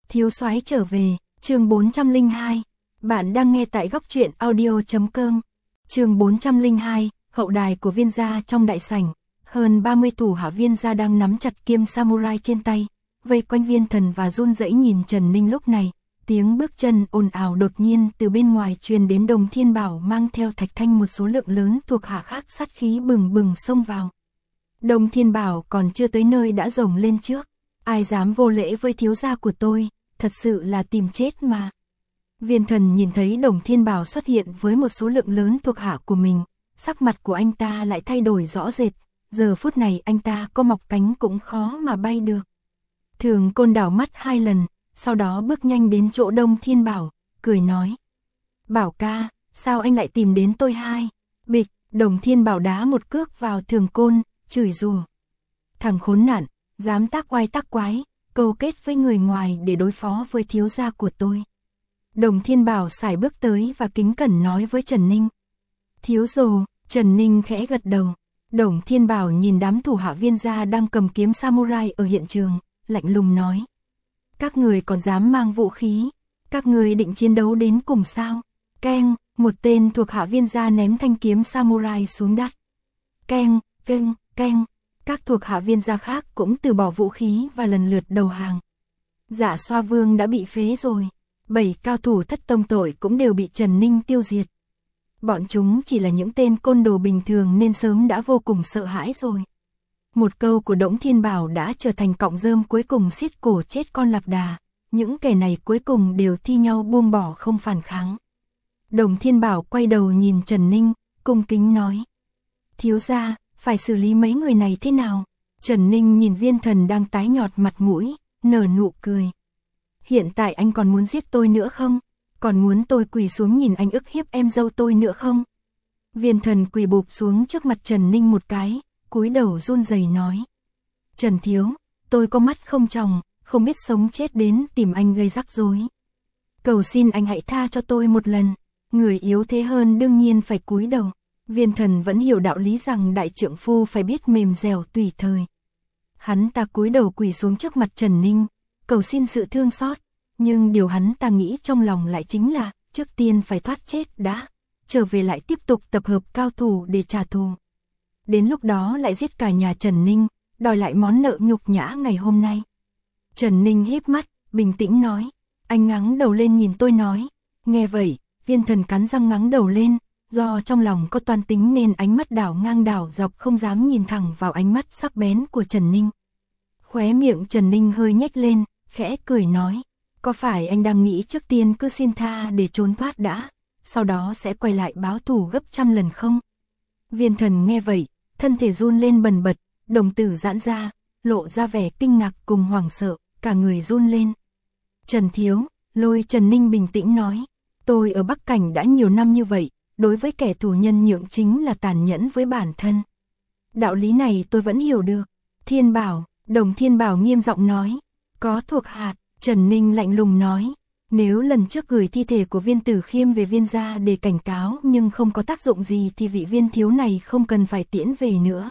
Thiếu soái trở về, chương 402. Bạn đang nghe tại góc truyện audio.com. Chương 402, hậu đài của Viên gia trong đại sảnh. Hơn 30 thủ hạ Viên gia đang nắm chặt kiếm samurai trên tay, vây quanh Viên Thần và run rẩy nhìn Trần Ninh lúc này. Tiếng bước chân ồn ào đột nhiên từ bên ngoài truyền đến. Đồng Thiên Bảo mang theo Thạch Thanh một số lượng lớn thuộc hạ khác sát khí bừng bừng xông vào. Đồng Thiên Bảo còn chưa tới nơi đã rồng lên trước. Ai dám vô lễ với thiếu gia của tôi, thật sự là tìm chết mà. Viên Thần nhìn thấy Đồng Thiên Bảo xuất hiện với một số lượng lớn thuộc hạ của mình, sắc mặt của anh ta lại thay đổi rõ rệt, giờ phút này anh ta có mọc cánh cũng khó mà bay được. Thường Côn đảo mắt 2 lần, sau đó bước nhanh đến chỗ Đồng Thiên Bảo, cười nói: "Bảo ca, sao anh lại tìm đến tôi?" Bịch, Đồng Thiên Bảo đá một cước vào Thường Côn, chửi rủa: "Thằng khốn nạn, dám tác oai tác quái, câu kết với người ngoài để đối phó với thiếu gia của tôi." Đồng Thiên Bảo sải bước tới và kính cẩn nói với Trần Ninh: "Thiếu rồ." Trần Ninh khẽ gật đầu. Đồng Thiên Bảo nhìn đám thủ hạ Viên gia đang cầm kiếm samurai ở hiện trường, lạnh lùng nói: "Các người còn dám mang vũ khí, các người định chiến đấu đến cùng sao?" Keng, một tên thuộc hạ Viên gia ném thanh kiếm samurai xuống đất. Keng, keng, keng, các thuộc hạ Viên gia khác cũng từ bỏ vũ khí và lần lượt đầu hàng. Dạ Xoa Vương đã bị phế rồi, 7 cao thủ Thất Tông tội cũng đều bị Trần Ninh tiêu diệt. Bọn chúng chỉ là những tên côn đồ bình thường nên sớm đã vô cùng sợ hãi rồi. Một câu của Đổng Thiên Bảo đã trở thành cọng rơm cuối cùng xiết cổ chết con lạc đà. Những kẻ này cuối cùng đều thi nhau buông bỏ không phản kháng. Đồng Thiên Bảo quay đầu nhìn Trần Ninh, cung kính nói: "Thiếu gia, phải xử lý mấy người này thế nào?" Trần Ninh nhìn Viên Thần đang tái nhợt mặt mũi, nở nụ cười: "Hiện tại anh còn muốn giết tôi nữa không? Còn muốn tôi quỳ xuống nhìn anh ức hiếp em dâu tôi nữa không?" Viên Thần quỳ bụp xuống trước mặt Trần Ninh một cái, cúi đầu run rẩy nói: "Trần thiếu, tôi có mắt không tròng, không biết sống chết đến tìm anh gây rắc rối. Cầu xin anh hãy tha cho tôi một lần." Người yếu thế hơn đương nhiên phải cúi đầu. Viên Thần vẫn hiểu đạo lý rằng đại trượng phu phải biết mềm dẻo tùy thời. Hắn ta cúi đầu quỳ xuống trước mặt Trần Ninh, cầu xin sự thương xót, nhưng điều hắn ta nghĩ trong lòng lại chính là trước tiên phải thoát chết đã, trở về lại tiếp tục tập hợp cao thủ để trả thù. Đến lúc đó lại giết cả nhà Trần Ninh, đòi lại món nợ nhục nhã ngày hôm nay. Trần Ninh híp mắt, bình tĩnh nói: "Anh ngẩng đầu lên nhìn tôi nói." Nghe vậy, Viên Thần cắn răng ngẩng đầu lên, do trong lòng có toan tính nên ánh mắt đảo ngang đảo dọc không dám nhìn thẳng vào ánh mắt sắc bén của Trần Ninh. Khóe miệng Trần Ninh hơi nhếch lên, khẽ cười nói: "Có phải anh đang nghĩ trước tiên cứ xin tha để trốn thoát đã, sau đó sẽ quay lại báo thù gấp trăm lần không?" Viên Thần nghe vậy, thân thể run lên bần bật, đồng tử giãn ra, lộ ra vẻ kinh ngạc cùng hoảng sợ, cả người run lên. "Trần thiếu." Lôi Trần Ninh bình tĩnh nói: "Tôi ở Bắc Cảnh đã nhiều năm như vậy, đối với kẻ thù nhân nhượng chính là tàn nhẫn với bản thân. Đạo lý này tôi vẫn hiểu được." "Thiên Bảo." Đồng Thiên Bảo nghiêm giọng nói: "Có thuộc hạ." Trần Ninh lạnh lùng nói: "Nếu lần trước gửi thi thể của Viên Tử Khiêm về Viên gia để cảnh cáo nhưng không có tác dụng gì thì vị Viên thiếu này không cần phải tiễn về nữa."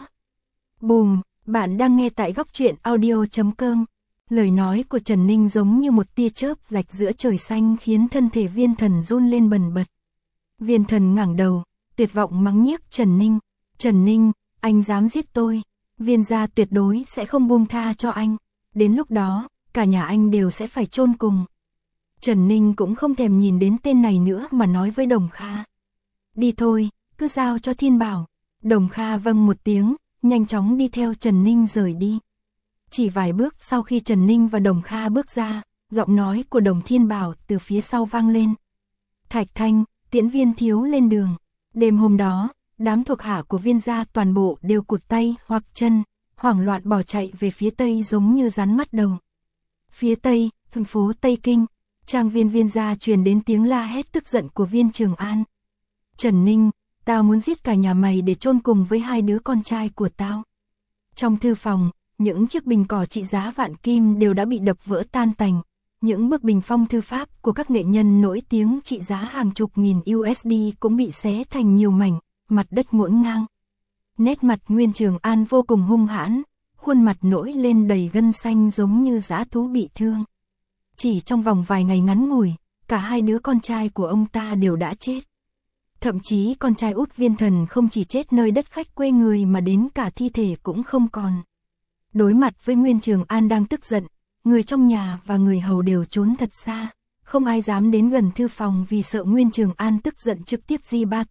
Bùm, bạn đang nghe tại góc truyện audio.com. Lời nói của Trần Ninh giống như một tia chớp rạch giữa trời xanh khiến thân thể Viên Thần run lên bần bật. Viên Thần ngẩng đầu, tuyệt vọng mắng nhiếc Trần Ninh: "Trần Ninh, anh dám giết tôi, Viên gia tuyệt đối sẽ không buông tha cho anh. Đến lúc đó, cả nhà anh đều sẽ phải chôn cùng." Trần Ninh cũng không thèm nhìn đến tên này nữa mà nói với Đồng Kha: "Đi thôi, cứ giao cho Thiên Bảo." Đồng Kha vâng một tiếng, nhanh chóng đi theo Trần Ninh rời đi. Chỉ vài bước sau khi Trần Ninh và Đồng Kha bước ra, giọng nói của Đồng Thiên Bảo từ phía sau vang lên: "Thạch Thanh, tiễn Viên thiếu lên đường." Đêm hôm đó, đám thuộc hạ của Viên gia toàn bộ đều cụt tay hoặc chân, hoảng loạn bỏ chạy về phía tây giống như rắn mắt đầu. Phía tây, thành phố Tây Kinh, trang viên Viên gia truyền đến tiếng la hét tức giận của Viên Trường An: "Trần Ninh, tao muốn giết cả nhà mày để chôn cùng với 2 đứa con trai của tao." Trong thư phòng, những chiếc bình cỏ trị giá vạn kim đều đã bị đập vỡ tan tành. Những bức bình phong thư pháp của các nghệ nhân nổi tiếng trị giá hàng chục nghìn USD cũng bị xé thành nhiều mảnh, mặt đất ngổn ngang. Nét mặt Nguyên Trường An vô cùng hung hãn, khuôn mặt nổi lên đầy gân xanh giống như dã thú bị thương. Chỉ trong vòng vài ngày ngắn ngủi, cả hai đứa con trai của ông ta đều đã chết. Thậm chí con trai út Viên Thần không chỉ chết nơi đất khách quê người mà đến cả thi thể cũng không còn. Đối mặt với Nguyên Trường An đang tức giận, người trong nhà và người hầu đều trốn thật xa. Không ai dám đến gần thư phòng vì sợ Nguyên Trường An tức giận trực tiếp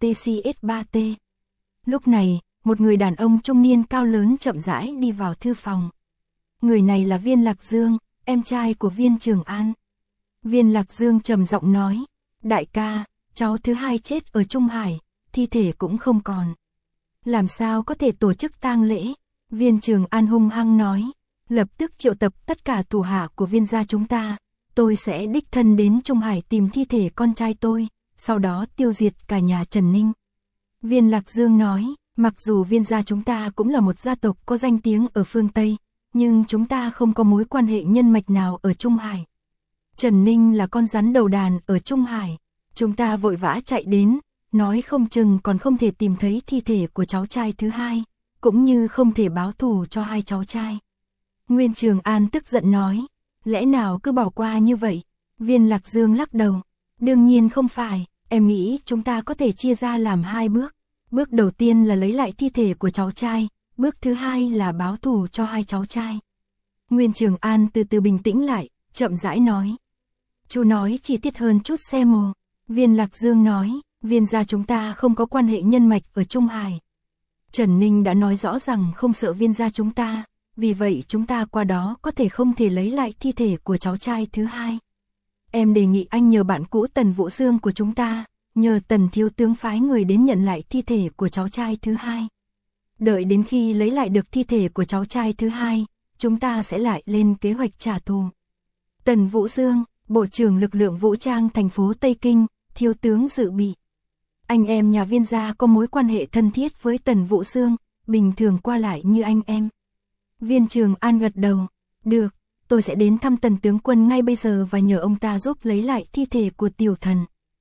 G3TCS3T. Lúc này, một người đàn ông trung niên cao lớn chậm rãi đi vào thư phòng. Người này là Viên Lạc Dương, em trai của Viên Trường An. Viên Lạc Dương trầm giọng nói, đại ca, cháu thứ hai chết ở Trung Hải, thi thể cũng không còn. Làm sao có thể tổ chức tang lễ? Viên Trường An hung hăng nói, lập tức triệu tập tất cả thủ hạ của Viên gia chúng ta. Tôi sẽ đích thân đến Trung Hải tìm thi thể con trai tôi, sau đó tiêu diệt cả nhà Trần Ninh. Viên Lạc Dương nói, mặc dù Viên gia chúng ta cũng là một gia tộc có danh tiếng ở phương Tây, nhưng chúng ta không có mối quan hệ nhân mạch nào ở Trung Hải. Trần Ninh là con rắn đầu đàn ở Trung Hải, chúng ta vội vã chạy đến, nói không chừng còn không thể tìm thấy thi thể của cháu trai thứ hai, cũng như không thể báo thù cho hai cháu trai. Nguyên Trường An tức giận nói, lẽ nào cứ bỏ qua như vậy? Viên Lạc Dương lắc đầu, đương nhiên không phải, em nghĩ chúng ta có thể chia ra làm hai bước. Bước đầu tiên là lấy lại thi thể của cháu trai, bước thứ hai là báo thù cho hai cháu trai. Nguyên Trường An từ từ bình tĩnh lại, chậm rãi nói. Chú nói chi tiết hơn chút xem mồ. Viên Lạc Dương nói, Viên gia chúng ta không có quan hệ nhân mạch ở Trung Hải. Trần Ninh đã nói rõ rằng không sợ Viên gia chúng ta, vì vậy chúng ta qua đó có thể không thể lấy lại thi thể của cháu trai thứ hai. Em đề nghị anh nhờ bạn cũ Tần Vũ Dương của chúng ta, nhờ Tần thiếu tướng phái người đến nhận lại thi thể của cháu trai thứ hai. Đợi đến khi lấy lại được thi thể của cháu trai thứ hai, chúng ta sẽ lại lên kế hoạch trả thù. Tần Vũ Dương, Bộ trưởng lực lượng vũ trang thành phố Tây Kinh, thiếu tướng dự bị. Anh em nhà Viên gia có mối quan hệ thân thiết với Tần Vũ Dương, bình thường qua lại như anh em. Viên Trường An gật đầu, được, tôi sẽ đến thăm Tần tướng quân ngay bây giờ và nhờ ông ta giúp lấy lại thi thể của tiểu thần.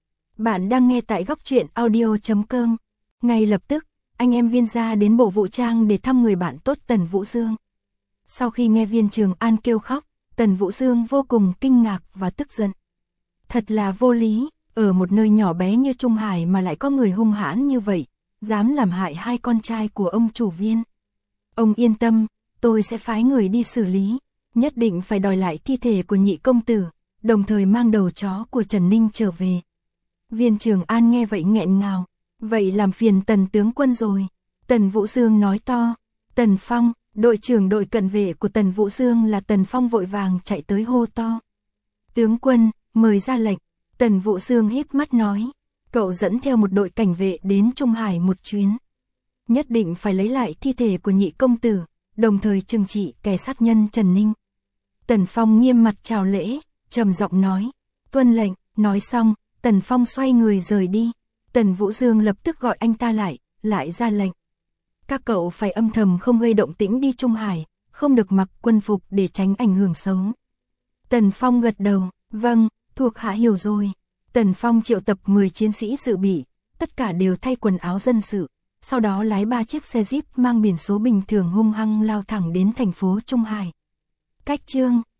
Bạn đang nghe tại góc truyện audio.com. Ngay lập tức, anh em Viên gia đến bộ vũ trang để thăm người bạn tốt Tần Vũ Dương. Sau khi nghe Viên Trường An kêu khóc, Tần Vũ Dương vô cùng kinh ngạc và tức giận. Thật là vô lý, ở một nơi nhỏ bé như Trung Hải mà lại có người hung hãn như vậy, dám làm hại hai con trai của ông chủ Viên. Ông yên tâm, tôi sẽ phái người đi xử lý, nhất định phải đòi lại thi thể của nhị công tử, đồng thời mang đầu chó của Trần Ninh trở về. Viên Trường An nghe vậy nghẹn ngào, vậy làm phiền Tần tướng quân rồi. Tần Vũ Dương nói to, Tần Phong, đội trưởng đội cận vệ của Tần Vũ Dương là Tần Phong vội vàng chạy tới hô to. Tướng quân, mời ra lệnh. Tần Vũ Dương híp mắt nói, cậu dẫn theo một đội cảnh vệ đến Trung Hải một chuyến. Nhất định phải lấy lại thi thể của nhị công tử, đồng thời trừng trị kẻ sát nhân Trần Ninh. Tần Phong nghiêm mặt chào lễ, trầm giọng nói, tuân lệnh. Nói xong, Tần Phong xoay người rời đi. Tần Vũ Dương lập tức gọi anh ta lại ra lệnh. Các cậu phải âm thầm không gây động tĩnh đi Trung Hải, không được mặc quân phục để tránh ảnh hưởng xấu. Tần Phong gật đầu, vâng, thuộc hạ hiểu rồi. Tần Phong triệu tập 10 chiến sĩ dự bị, tất cả đều thay quần áo dân sự, sau đó lái 3 chiếc xe Jeep mang biển số bình thường hung hăng lao thẳng đến thành phố Trung Hải. Cách chương